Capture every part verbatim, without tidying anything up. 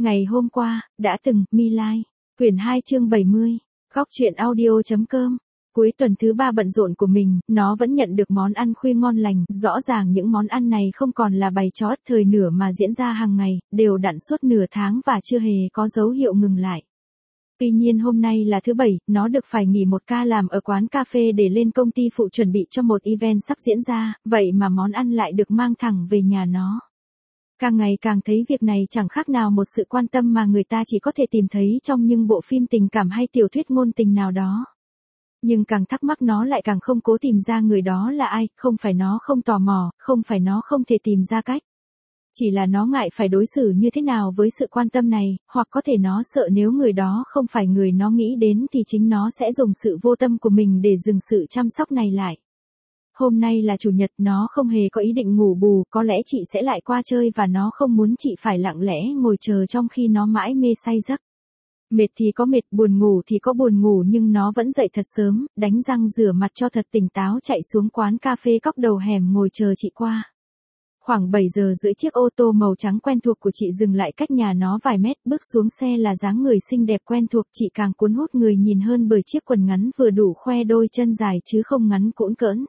Ngày hôm qua, đã từng, My Lai, quyển hai chương bảy mươi, góc truyện audio.com. Cuối tuần thứ ba bận rộn của mình, nó vẫn nhận được món ăn khuya ngon lành, rõ ràng những món ăn này không còn là bày trò thời nửa mà diễn ra hàng ngày, đều đặn suốt nửa tháng và chưa hề có dấu hiệu ngừng lại. Tuy nhiên hôm nay là thứ bảy, nó được phải nghỉ một ca làm ở quán cà phê để lên công ty phụ chuẩn bị cho một event sắp diễn ra, vậy mà món ăn lại được mang thẳng về nhà nó. Càng ngày càng thấy việc này chẳng khác nào một sự quan tâm mà người ta chỉ có thể tìm thấy trong những bộ phim tình cảm hay tiểu thuyết ngôn tình nào đó. Nhưng càng thắc mắc nó lại càng không cố tìm ra người đó là ai, không phải nó không tò mò, không phải nó không thể tìm ra cách. Chỉ là nó ngại phải đối xử như thế nào với sự quan tâm này, hoặc có thể nó sợ nếu người đó không phải người nó nghĩ đến thì chính nó sẽ dùng sự vô tâm của mình để dừng sự chăm sóc này lại. Hôm nay là chủ nhật, nó không hề có ý định ngủ bù, có lẽ chị sẽ lại qua chơi và nó không muốn chị phải lặng lẽ ngồi chờ trong khi nó mãi mê say giấc. Mệt thì có mệt, buồn ngủ thì có buồn ngủ nhưng nó vẫn dậy thật sớm, đánh răng rửa mặt cho thật tỉnh táo chạy xuống quán cà phê góc đầu hẻm ngồi chờ chị qua. Khoảng bảy giờ rưỡi chiếc ô tô màu trắng quen thuộc của chị dừng lại cách nhà nó vài mét, bước xuống xe là dáng người xinh đẹp quen thuộc, chị càng cuốn hút người nhìn hơn bởi chiếc quần ngắn vừa đủ khoe đôi chân dài chứ không ngắn cũn cỡn.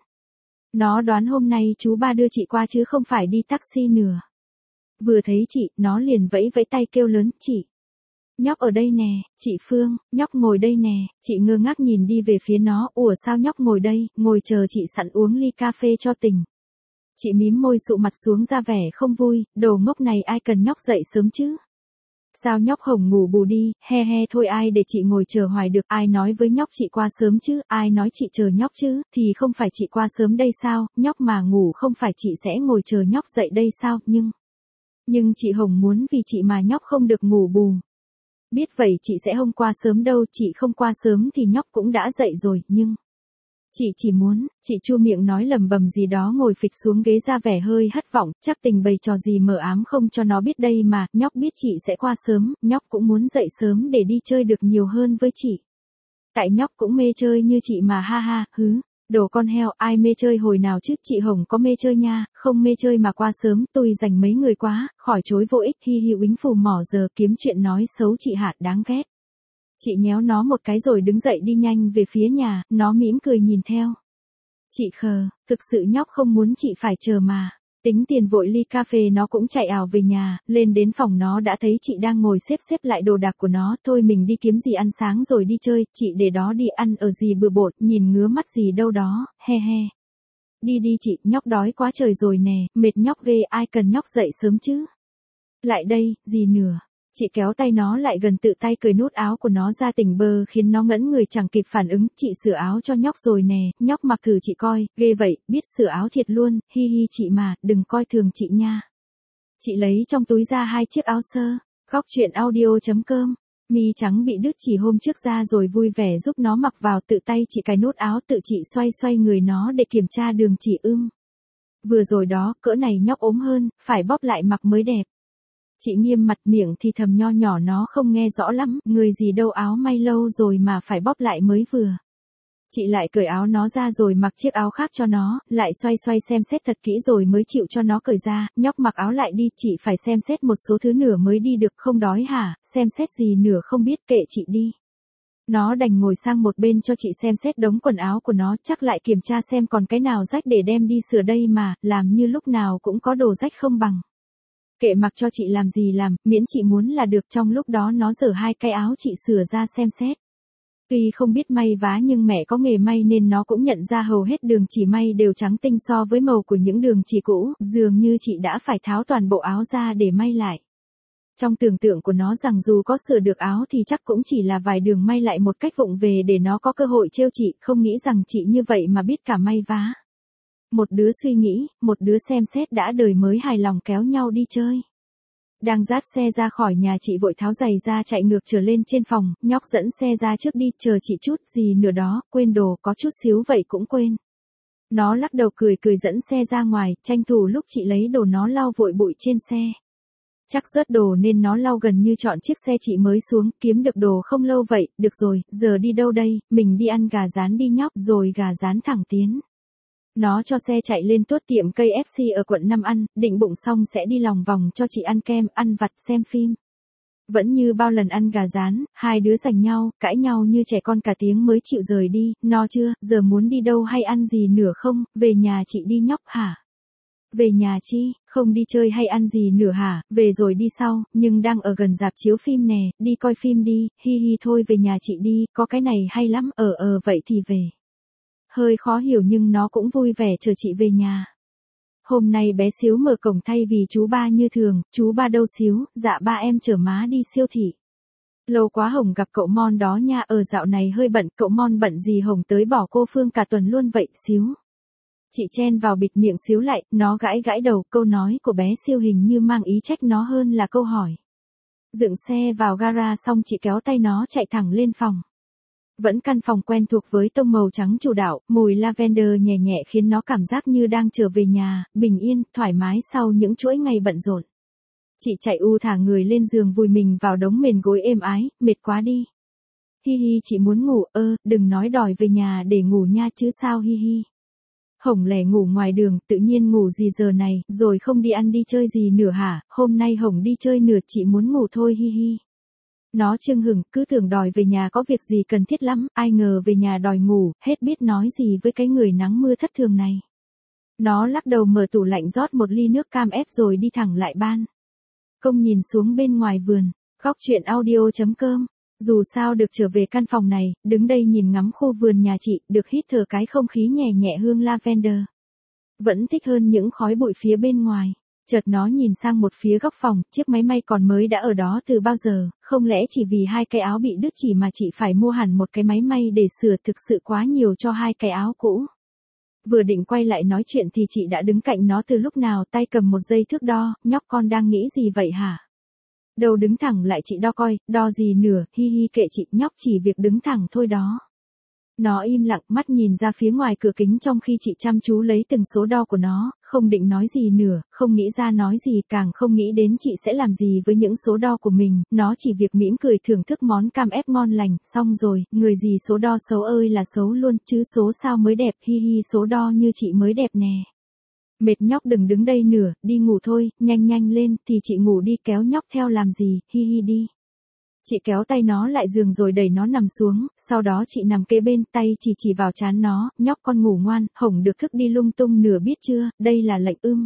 Nó đoán hôm nay chú ba đưa chị qua chứ không phải đi taxi nữa. Vừa thấy chị, nó liền vẫy vẫy tay kêu lớn, chị. Nhóc ở đây nè, chị Phương, nhóc ngồi đây nè, chị ngơ ngác nhìn đi về phía nó, ủa sao nhóc ngồi đây, ngồi chờ chị sẵn uống ly cà phê cho tỉnh. Chị mím môi sụ mặt xuống ra vẻ không vui, đồ ngốc này ai cần nhóc dậy sớm chứ. Sao nhóc hổng ngủ bù đi, he he thôi ai để chị ngồi chờ hoài được, ai nói với nhóc chị qua sớm chứ, ai nói chị chờ nhóc chứ, thì không phải chị qua sớm đây sao, nhóc mà ngủ không phải chị sẽ ngồi chờ nhóc dậy đây sao, nhưng... Nhưng chị Hồng muốn vì chị mà nhóc không được ngủ bù. Biết vậy chị sẽ không qua sớm đâu, chị không qua sớm thì nhóc cũng đã dậy rồi, nhưng... Chị chỉ muốn, chị chu miệng nói lầm bầm gì đó ngồi phịch xuống ghế ra vẻ hơi hất vọng, chắc tình bày trò gì mờ ám không cho nó biết đây mà, nhóc biết chị sẽ qua sớm, nhóc cũng muốn dậy sớm để đi chơi được nhiều hơn với chị. Tại nhóc cũng mê chơi như chị mà ha ha, hứ, đồ con heo, ai mê chơi hồi nào chứ, chị Hồng có mê chơi nha, không mê chơi mà qua sớm, tôi dành mấy người quá, khỏi chối vô ích, hi hi uýnh phù mỏ giờ kiếm chuyện nói xấu chị hạt đáng ghét. Chị nhéo nó một cái rồi đứng dậy đi nhanh về phía nhà, nó mỉm cười nhìn theo. Chị khờ, thực sự nhóc không muốn chị phải chờ mà. Tính tiền vội ly cà phê nó cũng chạy ảo về nhà, lên đến phòng nó đã thấy chị đang ngồi xếp xếp lại đồ đạc của nó, thôi mình đi kiếm gì ăn sáng rồi đi chơi, chị để đó đi ăn ở gì bừa bộn, nhìn ngứa mắt gì đâu đó, he he. Đi đi chị, nhóc đói quá trời rồi nè, mệt nhóc ghê, ai cần nhóc dậy sớm chứ. Lại đây, gì nữa. Chị kéo tay nó lại gần tự tay cởi nút áo của nó ra tỉnh bơ khiến nó ngẩn người chẳng kịp phản ứng, chị sửa áo cho nhóc rồi nè, nhóc mặc thử chị coi, ghê vậy, biết sửa áo thiệt luôn, hi hi chị mà, đừng coi thường chị nha. Chị lấy trong túi ra hai chiếc áo sơ, góc truyện audio.com, mi trắng bị đứt chỉ hôm trước ra rồi vui vẻ giúp nó mặc vào tự tay chị cài nút áo tự chị xoay xoay người nó để kiểm tra đường chỉ ưm. Vừa rồi đó, cỡ này nhóc ốm hơn, phải bóp lại mặc mới đẹp. Chị nghiêm mặt miệng thì thầm nho nhỏ nó không nghe rõ lắm, người gì đâu áo may lâu rồi mà phải bóp lại mới vừa. Chị lại cởi áo nó ra rồi mặc chiếc áo khác cho nó, lại xoay xoay xem xét thật kỹ rồi mới chịu cho nó cởi ra, nhóc mặc áo lại đi, chị phải xem xét một số thứ nữa mới đi được, không đói hả, xem xét gì nữa không biết, kệ chị đi. Nó đành ngồi sang một bên cho chị xem xét đống quần áo của nó, chắc lại kiểm tra xem còn cái nào rách để đem đi sửa đây mà, làm như lúc nào cũng có đồ rách không bằng. Kệ mặc cho chị làm gì làm, miễn chị muốn là được, trong lúc đó nó giở hai cái áo chị sửa ra xem xét. Tuy không biết may vá nhưng mẹ có nghề may nên nó cũng nhận ra hầu hết đường chỉ may đều trắng tinh so với màu của những đường chỉ cũ, dường như chị đã phải tháo toàn bộ áo ra để may lại. Trong tưởng tượng của nó rằng dù có sửa được áo thì chắc cũng chỉ là vài đường may lại một cách vụng về để nó có cơ hội trêu chị, không nghĩ rằng chị như vậy mà biết cả may vá. Một đứa suy nghĩ, một đứa xem xét đã đời mới hài lòng kéo nhau đi chơi. Đang dắt xe ra khỏi nhà chị vội tháo giày ra chạy ngược trở lên trên phòng, nhóc dẫn xe ra trước đi, chờ chị chút, gì nữa đó, quên đồ, có chút xíu vậy cũng quên. Nó lắc đầu cười cười dẫn xe ra ngoài, tranh thủ lúc chị lấy đồ nó lau vội bụi trên xe. Chắc rớt đồ nên nó lau gần như trọn chiếc xe chị mới xuống, kiếm được đồ không lâu vậy, được rồi, giờ đi đâu đây, mình đi ăn gà rán đi nhóc, rồi gà rán thẳng tiến. Nó cho xe chạy lên tuốt tiệm cây ép xê ở quận năm ăn, định bụng xong sẽ đi lòng vòng cho chị ăn kem, ăn vặt, xem phim. Vẫn như bao lần ăn gà rán, hai đứa giành nhau, cãi nhau như trẻ con cả tiếng mới chịu rời đi, no chưa, giờ muốn đi đâu hay ăn gì nữa không, về nhà chị đi nhóc hả? Về nhà chi, không đi chơi hay ăn gì nữa hả, về rồi đi sau, nhưng đang ở gần rạp chiếu phim nè, đi coi phim đi, hi hi thôi về nhà chị đi, có cái này hay lắm, ờ ờ vậy thì về. Hơi khó hiểu nhưng nó cũng vui vẻ chờ chị về nhà. Hôm nay bé Xíu mở cổng thay vì chú ba như thường, chú ba đâu Xíu, dạ ba em chở má đi siêu thị. Lâu quá Hồng gặp cậu Mon đó nha, ở dạo này hơi bận, cậu Mon bận gì Hồng tới bỏ cô Phương cả tuần luôn vậy Xíu. Chị chen vào bịt miệng Xíu lại, nó gãi gãi đầu, câu nói của bé Siêu hình như mang ý trách nó hơn là câu hỏi. Dựng xe vào gara xong chị kéo tay nó chạy thẳng lên phòng. Vẫn căn phòng quen thuộc với tông màu trắng chủ đạo, mùi lavender nhẹ nhẹ khiến nó cảm giác như đang trở về nhà, bình yên, thoải mái sau những chuỗi ngày bận rộn. Chị chạy u thả người lên giường vùi mình vào đống mền gối êm ái, mệt quá đi. Hi hi chị muốn ngủ, ơ, đừng nói đòi về nhà để ngủ nha chứ sao hi hi. Hồng lẻ ngủ ngoài đường, tự nhiên ngủ gì giờ này, rồi không đi ăn đi chơi gì nữa hả, hôm nay Hồng đi chơi nửa chị muốn ngủ thôi hi hi. Nó chưng hửng, cứ tưởng đòi về nhà có việc gì cần thiết lắm, ai ngờ về nhà đòi ngủ, hết biết nói gì với cái người nắng mưa thất thường này. Nó lắc đầu mở tủ lạnh rót một ly nước cam ép rồi đi thẳng lại ban. Công nhìn xuống bên ngoài vườn, góc chuyện audio chấm com. Dù sao được trở về căn phòng này, đứng đây nhìn ngắm khu vườn nhà chị, được hít thở cái không khí nhẹ nhẹ hương lavender. Vẫn thích hơn những khói bụi phía bên ngoài. Chợt nó nhìn sang một phía góc phòng, chiếc máy may còn mới đã ở đó từ bao giờ, không lẽ chỉ vì hai cái áo bị đứt chỉ mà chị phải mua hẳn một cái máy may để sửa, thực sự quá nhiều cho hai cái áo cũ. Vừa định quay lại nói chuyện thì chị đã đứng cạnh nó từ lúc nào, tay cầm một dây thước đo, nhóc con đang nghĩ gì vậy hả? Đầu đứng thẳng lại chị đo coi, đo gì nữa, hi hi kệ chị, nhóc chỉ việc đứng thẳng thôi đó. Nó im lặng, mắt nhìn ra phía ngoài cửa kính trong khi chị chăm chú lấy từng số đo của nó, không định nói gì nữa, không nghĩ ra nói gì, càng không nghĩ đến chị sẽ làm gì với những số đo của mình, nó chỉ việc mỉm cười thưởng thức món cam ép ngon lành, xong rồi, người gì số đo xấu ơi là xấu luôn, chứ số sao mới đẹp, hi hi số đo như chị mới đẹp nè. Mệt nhóc đừng đứng đây nữa, đi ngủ thôi, nhanh nhanh lên, thì chị ngủ đi, kéo nhóc theo làm gì, hi hi đi. Chị kéo tay nó lại giường rồi đẩy nó nằm xuống, sau đó chị nằm kế bên, tay chỉ chỉ vào trán nó, nhóc con ngủ ngoan, Hồng được thức đi lung tung nửa biết chưa, đây là lệnh ưm.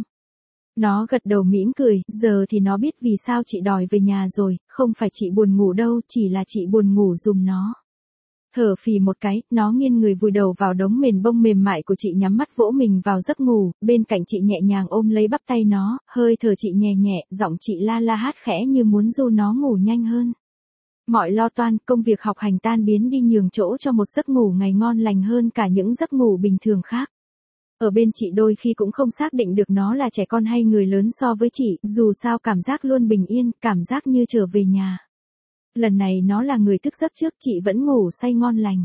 Nó gật đầu mỉm cười, giờ thì nó biết vì sao chị đòi về nhà rồi, không phải chị buồn ngủ đâu, chỉ là chị buồn ngủ giùm nó. Thở phì một cái, nó nghiêng người vùi đầu vào đống mền bông mềm mại của chị, nhắm mắt vỗ mình vào giấc ngủ, bên cạnh chị nhẹ nhàng ôm lấy bắp tay nó, hơi thở chị nhẹ nhẹ, giọng chị la la hát khẽ như muốn ru nó ngủ nhanh hơn. Mọi lo toan, công việc học hành tan biến đi nhường chỗ cho một giấc ngủ ngày ngon lành hơn cả những giấc ngủ bình thường khác. Ở bên chị đôi khi cũng không xác định được nó là trẻ con hay người lớn so với chị, dù sao cảm giác luôn bình yên, cảm giác như trở về nhà. Lần này nó là người thức giấc trước, chị vẫn ngủ say ngon lành.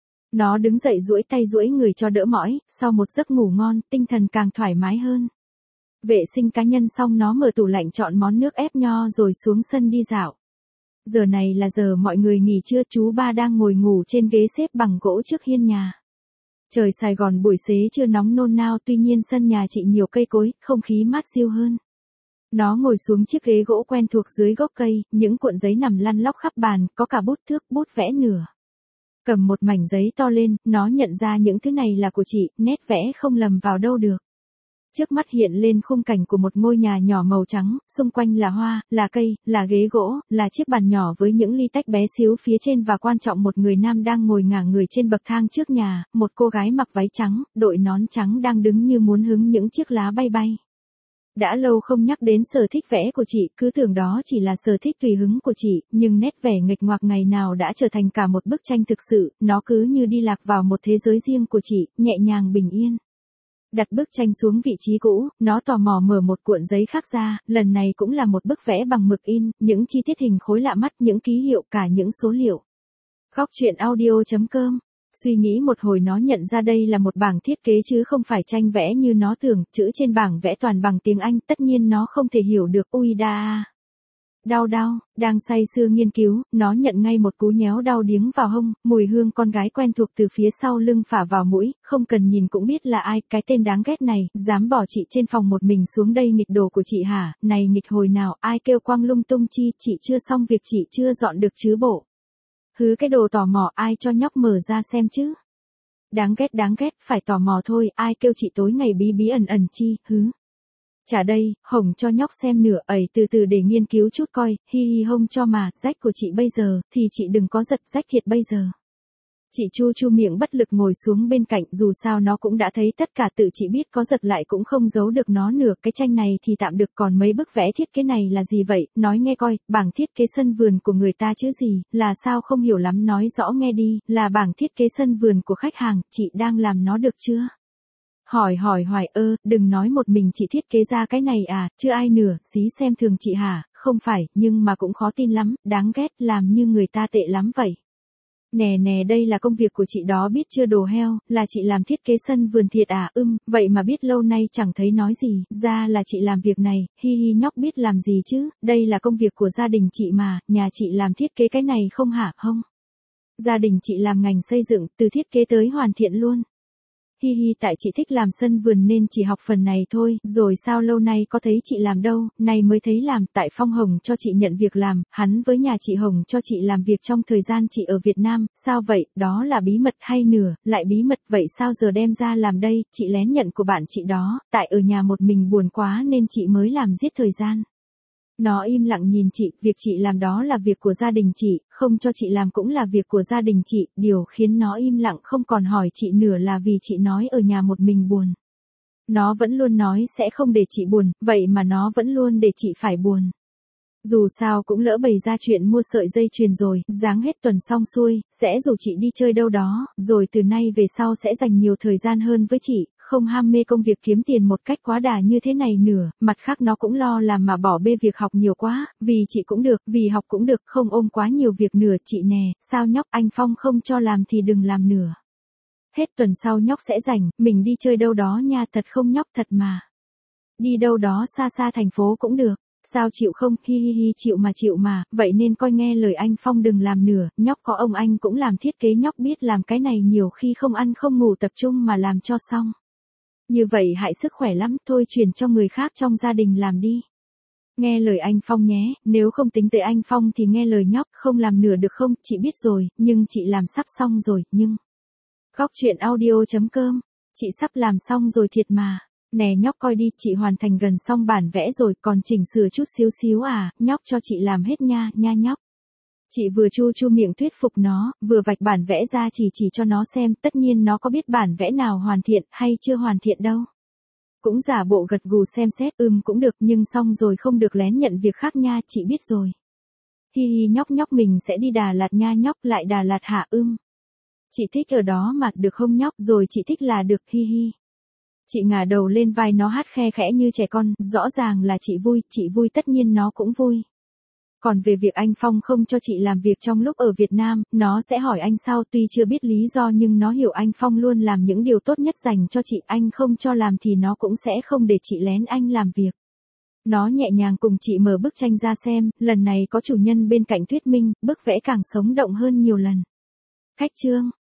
Nó đứng dậy duỗi tay duỗi người cho đỡ mỏi, sau một giấc ngủ ngon, tinh thần càng thoải mái hơn. Vệ sinh cá nhân xong nó mở tủ lạnh chọn món nước ép nho rồi xuống sân đi dạo. Giờ này là giờ mọi người nghỉ trưa, chú ba đang ngồi ngủ trên ghế xếp bằng gỗ trước hiên nhà. Trời Sài Gòn buổi xế trưa nóng nôn nao, tuy nhiên sân nhà chị nhiều cây cối, không khí mát siêu hơn. Nó ngồi xuống chiếc ghế gỗ quen thuộc dưới gốc cây, những cuộn giấy nằm lăn lóc khắp bàn, có cả bút thước, bút vẽ nửa. Cầm một mảnh giấy to lên, nó nhận ra những thứ này là của chị, nét vẽ không lầm vào đâu được. Trước mắt hiện lên khung cảnh của một ngôi nhà nhỏ màu trắng, xung quanh là hoa, là cây, là ghế gỗ, là chiếc bàn nhỏ với những ly tách bé xíu phía trên và quan trọng một người nam đang ngồi ngả người trên bậc thang trước nhà, một cô gái mặc váy trắng, đội nón trắng đang đứng như muốn hứng những chiếc lá bay bay. Đã lâu không nhắc đến sở thích vẽ của chị, cứ tưởng đó chỉ là sở thích tùy hứng của chị, nhưng nét vẽ nghịch ngoạc ngày nào đã trở thành cả một bức tranh thực sự, nó cứ như đi lạc vào một thế giới riêng của chị, nhẹ nhàng bình yên. Đặt bức tranh xuống vị trí cũ, nó tò mò mở một cuộn giấy khác ra, lần này cũng là một bức vẽ bằng mực in, những chi tiết hình khối lạ mắt, những ký hiệu, cả những số liệu. Góc chuyện audio chấm com. Suy nghĩ một hồi nó nhận ra đây là một bảng thiết kế chứ không phải tranh vẽ như nó tưởng, chữ trên bảng vẽ toàn bằng tiếng Anh, tất nhiên nó không thể hiểu được, ui da. Đau đau, đang say sưa nghiên cứu, nó nhận ngay một cú nhéo đau điếng vào hông, mùi hương con gái quen thuộc từ phía sau lưng phả vào mũi, không cần nhìn cũng biết là ai, cái tên đáng ghét này, dám bỏ chị trên phòng một mình xuống đây nghịch đồ của chị hả, này nghịch hồi nào, ai kêu quang lung tung chi, chị chưa xong việc chị chưa dọn được chứ bộ. Hứ cái đồ tò mò, ai cho nhóc mở ra xem chứ. Đáng ghét đáng ghét, phải tò mò thôi, ai kêu chị tối ngày bí bí ẩn ẩn chi, hứ. Chả đây, hồng cho nhóc xem nửa ẩy từ từ để nghiên cứu chút coi, hi hi hông cho mà, rách của chị bây giờ, thì chị đừng có giật rách thiệt bây giờ. Chị chu chu miệng bất lực ngồi xuống bên cạnh, dù sao nó cũng đã thấy tất cả, tự chị biết có giật lại cũng không giấu được nó nửa, cái tranh này thì tạm được, còn mấy bức vẽ thiết kế này là gì vậy, nói nghe coi, bảng thiết kế sân vườn của người ta chứ gì, là sao không hiểu lắm nói rõ nghe đi, là bảng thiết kế sân vườn của khách hàng, chị đang làm nó được chưa? Hỏi hỏi hoài ơ, đừng nói một mình chị thiết kế ra cái này à, chứ ai nửa, xí xem thường chị hả, không phải, nhưng mà cũng khó tin lắm, đáng ghét, làm như người ta tệ lắm vậy. Nè nè đây là công việc của chị đó biết chưa đồ heo, là chị làm thiết kế sân vườn thiệt à, ưm, vậy mà biết lâu nay chẳng thấy nói gì, ra là chị làm việc này, hi hi nhóc biết làm gì chứ, đây là công việc của gia đình chị mà, nhà chị làm thiết kế cái này không hả, không? Gia đình chị làm ngành xây dựng, từ thiết kế tới hoàn thiện luôn. Hi hi tại chị thích làm sân vườn nên chỉ học phần này thôi, rồi sao lâu nay có thấy chị làm đâu, nay mới thấy làm, tại Phong Hồng cho chị nhận việc làm, hắn với nhà chị Hồng cho chị làm việc trong thời gian chị ở Việt Nam, sao vậy, đó là bí mật hay nửa, lại bí mật, vậy sao giờ đem ra làm đây, chị lén nhận của bạn chị đó, tại ở nhà một mình buồn quá nên chị mới làm giết thời gian. Nó im lặng nhìn chị, việc chị làm đó là việc của gia đình chị, không cho chị làm cũng là việc của gia đình chị, điều khiến nó im lặng không còn hỏi chị nửa là vì chị nói ở nhà một mình buồn. Nó vẫn luôn nói sẽ không để chị buồn, vậy mà nó vẫn luôn để chị phải buồn. Dù sao cũng lỡ bày ra chuyện mua sợi dây chuyền rồi, dáng hết tuần xong xuôi, sẽ rủ chị đi chơi đâu đó, rồi từ nay về sau sẽ dành nhiều thời gian hơn với chị, không ham mê công việc kiếm tiền một cách quá đà như thế này nữa, mặt khác nó cũng lo làm mà bỏ bê việc học nhiều quá, vì chị cũng được, vì học cũng được, không ôm quá nhiều việc nữa chị nè, sao nhóc anh Phong không cho làm thì đừng làm nữa. Hết tuần sau nhóc sẽ rảnh, mình đi chơi đâu đó nha, thật không nhóc thật mà. Đi đâu đó xa xa thành phố cũng được. Sao chịu không, hi hi hi chịu mà chịu mà, vậy nên coi nghe lời anh Phong đừng làm nửa, nhóc có ông anh cũng làm thiết kế nhóc biết làm cái này nhiều khi không ăn không ngủ tập trung mà làm cho xong. Như vậy hại sức khỏe lắm, thôi chuyển cho người khác trong gia đình làm đi. Nghe lời anh Phong nhé, nếu không tính tới anh Phong thì nghe lời nhóc, không làm nửa được không, chị biết rồi, nhưng chị làm sắp xong rồi, nhưng... Góc chuyện audio chấm com, chị sắp làm xong rồi thiệt mà. Nè nhóc coi đi, chị hoàn thành gần xong bản vẽ rồi, còn chỉnh sửa chút xíu xíu à, nhóc cho chị làm hết nha, nha nhóc. Chị vừa chu chu miệng thuyết phục nó, vừa vạch bản vẽ ra chỉ chỉ cho nó xem, tất nhiên nó có biết bản vẽ nào hoàn thiện hay chưa hoàn thiện đâu. Cũng giả bộ gật gù xem xét, ừm cũng được, nhưng xong rồi không được lén nhận việc khác nha, chị biết rồi. Hi hi nhóc nhóc mình sẽ đi Đà Lạt nha nhóc, lại Đà Lạt hả ưm. Chị thích ở đó mà, được không nhóc, rồi chị thích là được, hi hi. Chị ngả đầu lên vai nó hát khe khẽ như trẻ con, rõ ràng là chị vui, chị vui tất nhiên nó cũng vui. Còn về việc anh Phong không cho chị làm việc trong lúc ở Việt Nam, nó sẽ hỏi anh sau, tuy chưa biết lý do nhưng nó hiểu anh Phong luôn làm những điều tốt nhất dành cho chị, anh không cho làm thì nó cũng sẽ không để chị lén anh làm việc. Nó nhẹ nhàng cùng chị mở bức tranh ra xem, lần này có chủ nhân bên cạnh thuyết minh, bức vẽ càng sống động hơn nhiều lần. Khách trương